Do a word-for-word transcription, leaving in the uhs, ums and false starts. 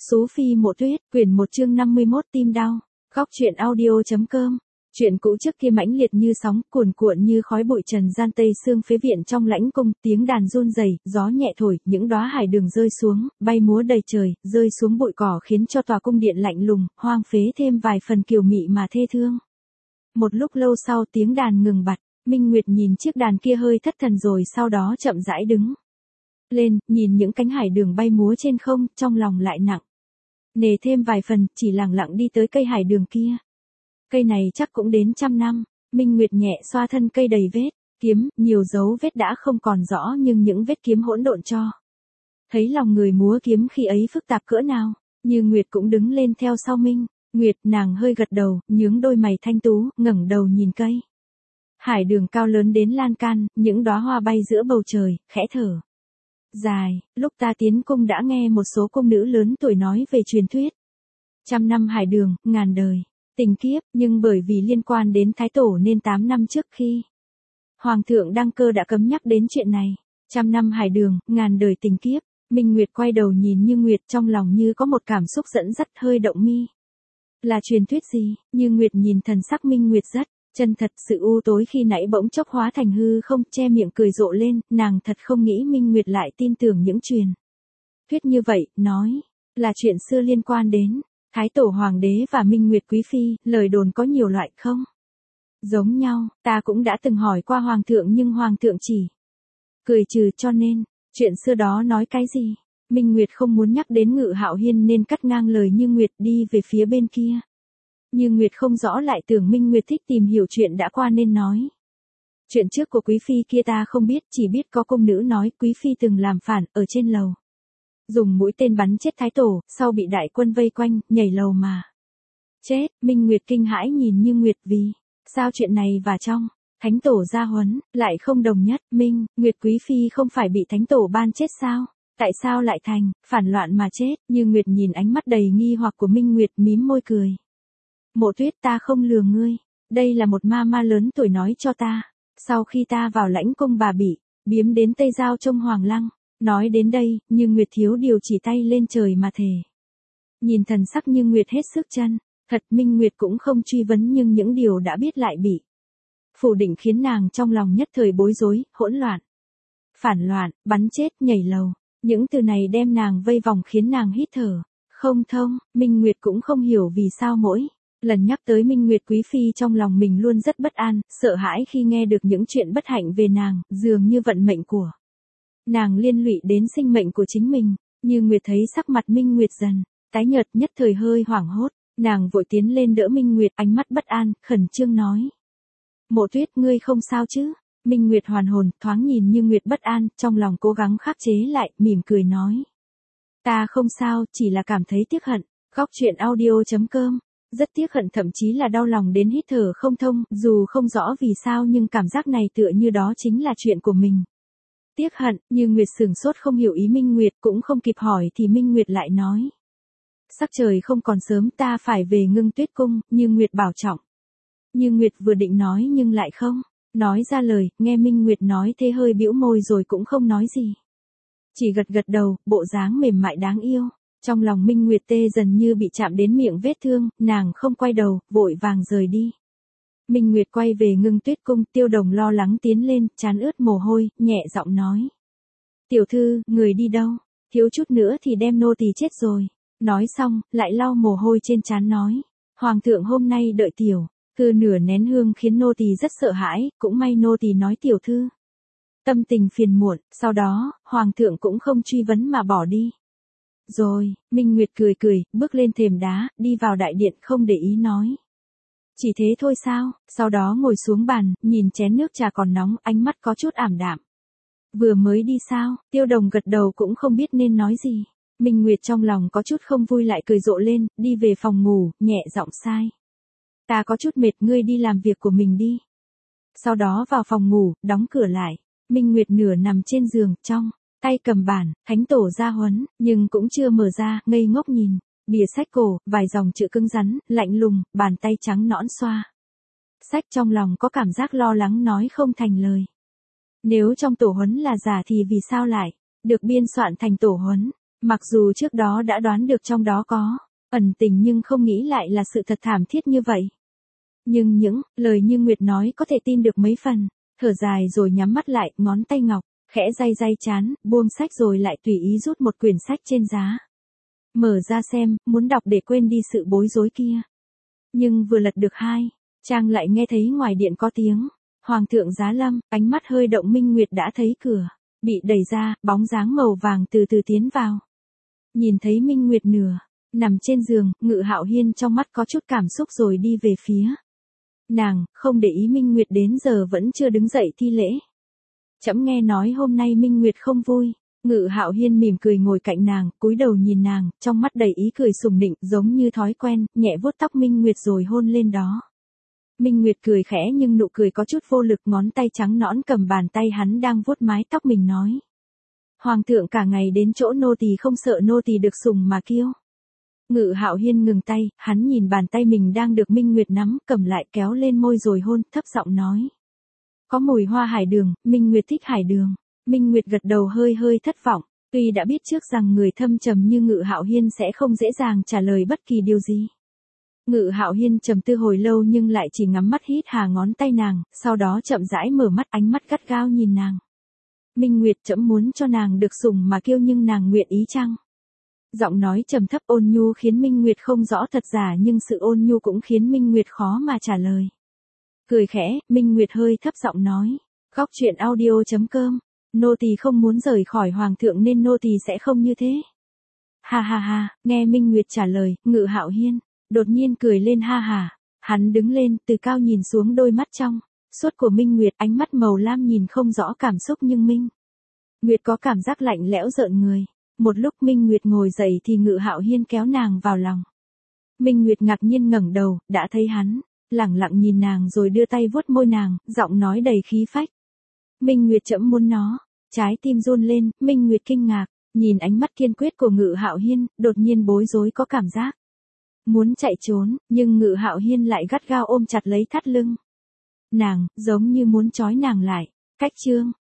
Sú Phi Mộ Tuyết, quyển một chương năm mươi mốt tim đau. Góc truyện audio.com. Chuyện cũ trước kia mãnh liệt như sóng, cuồn cuộn như khói bụi trần gian tây xương phế viện trong lãnh cung, tiếng đàn run rẩy, gió nhẹ thổi, những đóa hải đường rơi xuống, bay múa đầy trời, rơi xuống bụi cỏ khiến cho tòa cung điện lạnh lùng, hoang phế thêm vài phần kiều mị mà thê thương. Một lúc lâu sau tiếng đàn ngừng bặt, Minh Nguyệt nhìn chiếc đàn kia hơi thất thần rồi sau đó chậm rãi đứng lên, nhìn những cánh hải đường bay múa trên không, trong lòng lại nặng nề thêm vài phần, chỉ lặng lặng đi tới cây hải đường kia. Cây này chắc cũng đến trăm năm. Minh Nguyệt nhẹ xoa thân cây đầy vết kiếm, nhiều dấu vết đã không còn rõ nhưng những vết kiếm hỗn độn cho thấy lòng người múa kiếm khi ấy phức tạp cỡ nào. Như Nguyệt cũng đứng lên theo sau Minh Nguyệt, nàng hơi gật đầu, nhướng đôi mày thanh tú, ngẩng đầu nhìn cây hải đường cao lớn đến lan can, những đóa hoa bay giữa bầu trời, khẽ thở dài. Lúc ta tiến cung đã nghe một số cung nữ lớn tuổi nói về truyền thuyết trăm năm hải đường, ngàn đời tình kiếp, nhưng bởi vì liên quan đến Thái Tổ nên tám năm trước khi Hoàng thượng đăng cơ đã cấm nhắc đến chuyện này. Trăm năm hải đường, ngàn đời tình kiếp. Minh Nguyệt quay đầu nhìn Như Nguyệt, trong lòng như có một cảm xúc dẫn dắt hơi động mi. Là truyền thuyết gì? Như Nguyệt nhìn thần sắc Minh Nguyệt rất chân thật, sự u tối khi nãy bỗng chốc hóa thành hư không, che miệng cười rộ lên, nàng thật không nghĩ Minh Nguyệt lại tin tưởng những truyền thuyết như vậy, nói là chuyện xưa liên quan đến Thái Tổ Hoàng đế và Minh Nguyệt Quý Phi, lời đồn có nhiều loại không? Giống nhau, ta cũng đã từng hỏi qua Hoàng thượng nhưng Hoàng thượng chỉ cười trừ, cho nên, chuyện xưa đó nói cái gì? Minh Nguyệt không muốn nhắc đến Ngự Hạo Hiên nên cắt ngang lời Như Nguyệt, đi về phía bên kia. Như Nguyệt không rõ lại tưởng Minh Nguyệt thích tìm hiểu chuyện đã qua nên nói. Chuyện trước của Quý Phi kia ta không biết, chỉ biết có cung nữ nói Quý Phi từng làm phản, ở trên lầu dùng mũi tên bắn chết Thái Tổ, sau bị đại quân vây quanh, nhảy lầu mà chết. Minh Nguyệt kinh hãi nhìn Như Nguyệt, vì sao chuyện này và trong Thánh Tổ gia huấn lại không đồng nhất? Minh Nguyệt Quý Phi không phải bị Thánh Tổ ban chết sao? Tại sao lại thành phản loạn mà chết? Như Nguyệt nhìn ánh mắt đầy nghi hoặc của Minh Nguyệt, mím môi cười. Mộ Tuyết, ta không lừa ngươi, đây là một ma ma lớn tuổi nói cho ta. Sau khi ta vào lãnh cung bà bị biếm đến Tây Giao trông Hoàng Lăng. Nói đến đây, Như Nguyệt thiếu điều chỉ tay lên trời mà thề. Nhìn thần sắc Như Nguyệt hết sức chân thật, Minh Nguyệt cũng không truy vấn nhưng những điều đã biết lại bị phủ định khiến nàng trong lòng nhất thời bối rối, hỗn loạn. Phản loạn, bắn chết, nhảy lầu, những từ này đem nàng vây vòng khiến nàng hít thở không thông. Minh Nguyệt cũng không hiểu vì sao mỗi lần nhắc tới Minh Nguyệt Quý Phi trong lòng mình luôn rất bất an, sợ hãi khi nghe được những chuyện bất hạnh về nàng, dường như vận mệnh của nàng liên lụy đến sinh mệnh của chính mình. Như Nguyệt thấy sắc mặt Minh Nguyệt dần tái nhợt, nhất thời hơi hoảng hốt, nàng vội tiến lên đỡ Minh Nguyệt, ánh mắt bất an, khẩn trương nói. Mộ Tuyết, ngươi không sao chứ? Minh Nguyệt hoàn hồn, thoáng nhìn Như Nguyệt bất an, trong lòng cố gắng khắc chế lại, mỉm cười nói. Ta không sao, chỉ là cảm thấy tiếc hận. Góc truyện audio.com. Rất tiếc hận, thậm chí là đau lòng đến hít thở không thông, dù không rõ vì sao nhưng cảm giác này tựa như đó chính là chuyện của mình. Tiếc hận. Như Nguyệt sửng sốt không hiểu ý Minh Nguyệt, cũng không kịp hỏi thì Minh Nguyệt lại nói. Sắc trời không còn sớm, ta phải về Ngưng Tuyết cung. Như Nguyệt bảo trọng. Như Nguyệt vừa định nói nhưng lại không nói ra lời, nghe Minh Nguyệt nói thế hơi bĩu môi rồi cũng không nói gì. Chỉ gật gật đầu, bộ dáng mềm mại đáng yêu. Trong lòng Minh Nguyệt tê dần như bị chạm đến miệng vết thương, nàng không quay đầu, vội vàng rời đi. Minh Nguyệt quay về Ngưng Tuyết cung, Tiêu Đồng lo lắng tiến lên, trán ướt mồ hôi, nhẹ giọng nói. Tiểu thư, người đi đâu? Thiếu chút nữa thì đem nô tỳ chết rồi. Nói xong, lại lau mồ hôi trên trán nói. Hoàng thượng hôm nay đợi tiểu thư nửa nén hương khiến nô tỳ rất sợ hãi, cũng may nô tỳ nói tiểu thư tâm tình phiền muộn, sau đó, Hoàng thượng cũng không truy vấn mà bỏ đi. Rồi, Minh Nguyệt cười cười, bước lên thềm đá, đi vào đại điện không để ý nói. Chỉ thế thôi sao? Sau đó ngồi xuống bàn, nhìn chén nước trà còn nóng, ánh mắt có chút ảm đạm. Vừa mới đi sao? Tiêu Đồng gật đầu cũng không biết nên nói gì. Minh Nguyệt trong lòng có chút không vui lại cười rộ lên, đi về phòng ngủ, nhẹ giọng sai. Ta có chút mệt, ngươi đi làm việc của mình đi. Sau đó vào phòng ngủ, đóng cửa lại. Minh Nguyệt nửa nằm trên giường, trong tay cầm bản Thánh Tổ gia huấn, nhưng cũng chưa mở ra, ngây ngốc nhìn bìa sách cổ, vài dòng chữ cứng rắn, lạnh lùng, bàn tay trắng nõn xoa sách, trong lòng có cảm giác lo lắng nói không thành lời. Nếu trong tổ huấn là giả thì vì sao lại được biên soạn thành tổ huấn? Mặc dù trước đó đã đoán được trong đó có ẩn tình nhưng không nghĩ lại là sự thật thảm thiết như vậy. Nhưng những lời như Nguyệt nói có thể tin được mấy phần, thở dài rồi nhắm mắt lại, ngón tay ngọc, khẽ day day chán, buông sách rồi lại tùy ý rút một quyển sách trên giá. Mở ra xem, muốn đọc để quên đi sự bối rối kia. Nhưng vừa lật được hai, Trang lại nghe thấy ngoài điện có tiếng. Hoàng thượng giá lâm, ánh mắt hơi động. Minh Nguyệt đã thấy cửa bị đẩy ra, bóng dáng màu vàng từ từ tiến vào. Nhìn thấy Minh Nguyệt nửa nằm trên giường, Ngự Hạo Hiên trong mắt có chút cảm xúc rồi đi về phía nàng, không để ý Minh Nguyệt đến giờ vẫn chưa đứng dậy thi lễ. Trẫm nghe nói hôm nay Minh Nguyệt không vui. Ngự Hạo Hiên mỉm cười ngồi cạnh nàng, cúi đầu nhìn nàng, trong mắt đầy ý cười sùng nịnh, giống như thói quen, nhẹ vuốt tóc Minh Nguyệt rồi hôn lên đó. Minh Nguyệt cười khẽ nhưng nụ cười có chút vô lực, ngón tay trắng nõn cầm bàn tay hắn đang vuốt mái tóc mình nói. Hoàng thượng cả ngày đến chỗ nô tỳ không sợ nô tỳ được sủng mà kiêu. Ngự Hạo Hiên ngừng tay, hắn nhìn bàn tay mình đang được Minh Nguyệt nắm, cầm lại kéo lên môi rồi hôn, thấp giọng nói. Có mùi hoa hải đường, Minh Nguyệt thích hải đường. Minh Nguyệt gật đầu hơi hơi thất vọng, tuy đã biết trước rằng người thâm trầm như Ngự Hạo Hiên sẽ không dễ dàng trả lời bất kỳ điều gì. Ngự Hạo Hiên trầm tư hồi lâu nhưng lại chỉ ngắm mắt hít hà ngón tay nàng, sau đó chậm rãi mở mắt, ánh mắt gắt gao nhìn nàng. Minh Nguyệt, trẫm muốn cho nàng được sủng mà kiêu nhưng nàng nguyện ý chăng? Giọng nói trầm thấp ôn nhu khiến Minh Nguyệt không rõ thật giả nhưng sự ôn nhu cũng khiến Minh Nguyệt khó mà trả lời. Cười khẽ, Minh Nguyệt hơi thấp giọng nói. Góc truyện audio chấm com. Nô tỳ không muốn rời khỏi hoàng thượng nên nô tỳ sẽ không như thế. Ha ha ha, nghe Minh Nguyệt trả lời, Ngự Hạo Hiên đột nhiên cười lên ha ha. Hắn đứng lên, từ cao nhìn xuống đôi mắt trong suốt của Minh Nguyệt, ánh mắt màu lam nhìn không rõ cảm xúc nhưng Minh Nguyệt có cảm giác lạnh lẽo rợn người. Một lúc Minh Nguyệt ngồi dậy thì Ngự Hạo Hiên kéo nàng vào lòng. Minh Nguyệt ngạc nhiên ngẩng đầu, đã thấy hắn lẳng lặng nhìn nàng rồi đưa tay vuốt môi nàng, giọng nói đầy khí phách. Minh Nguyệt, trẫm muốn nó. Trái tim run lên, Minh Nguyệt kinh ngạc, nhìn ánh mắt kiên quyết của Ngự Hạo Hiên, đột nhiên bối rối có cảm giác muốn chạy trốn, nhưng Ngự Hạo Hiên lại gắt gao ôm chặt lấy thắt lưng nàng, giống như muốn trói nàng lại. Cách chương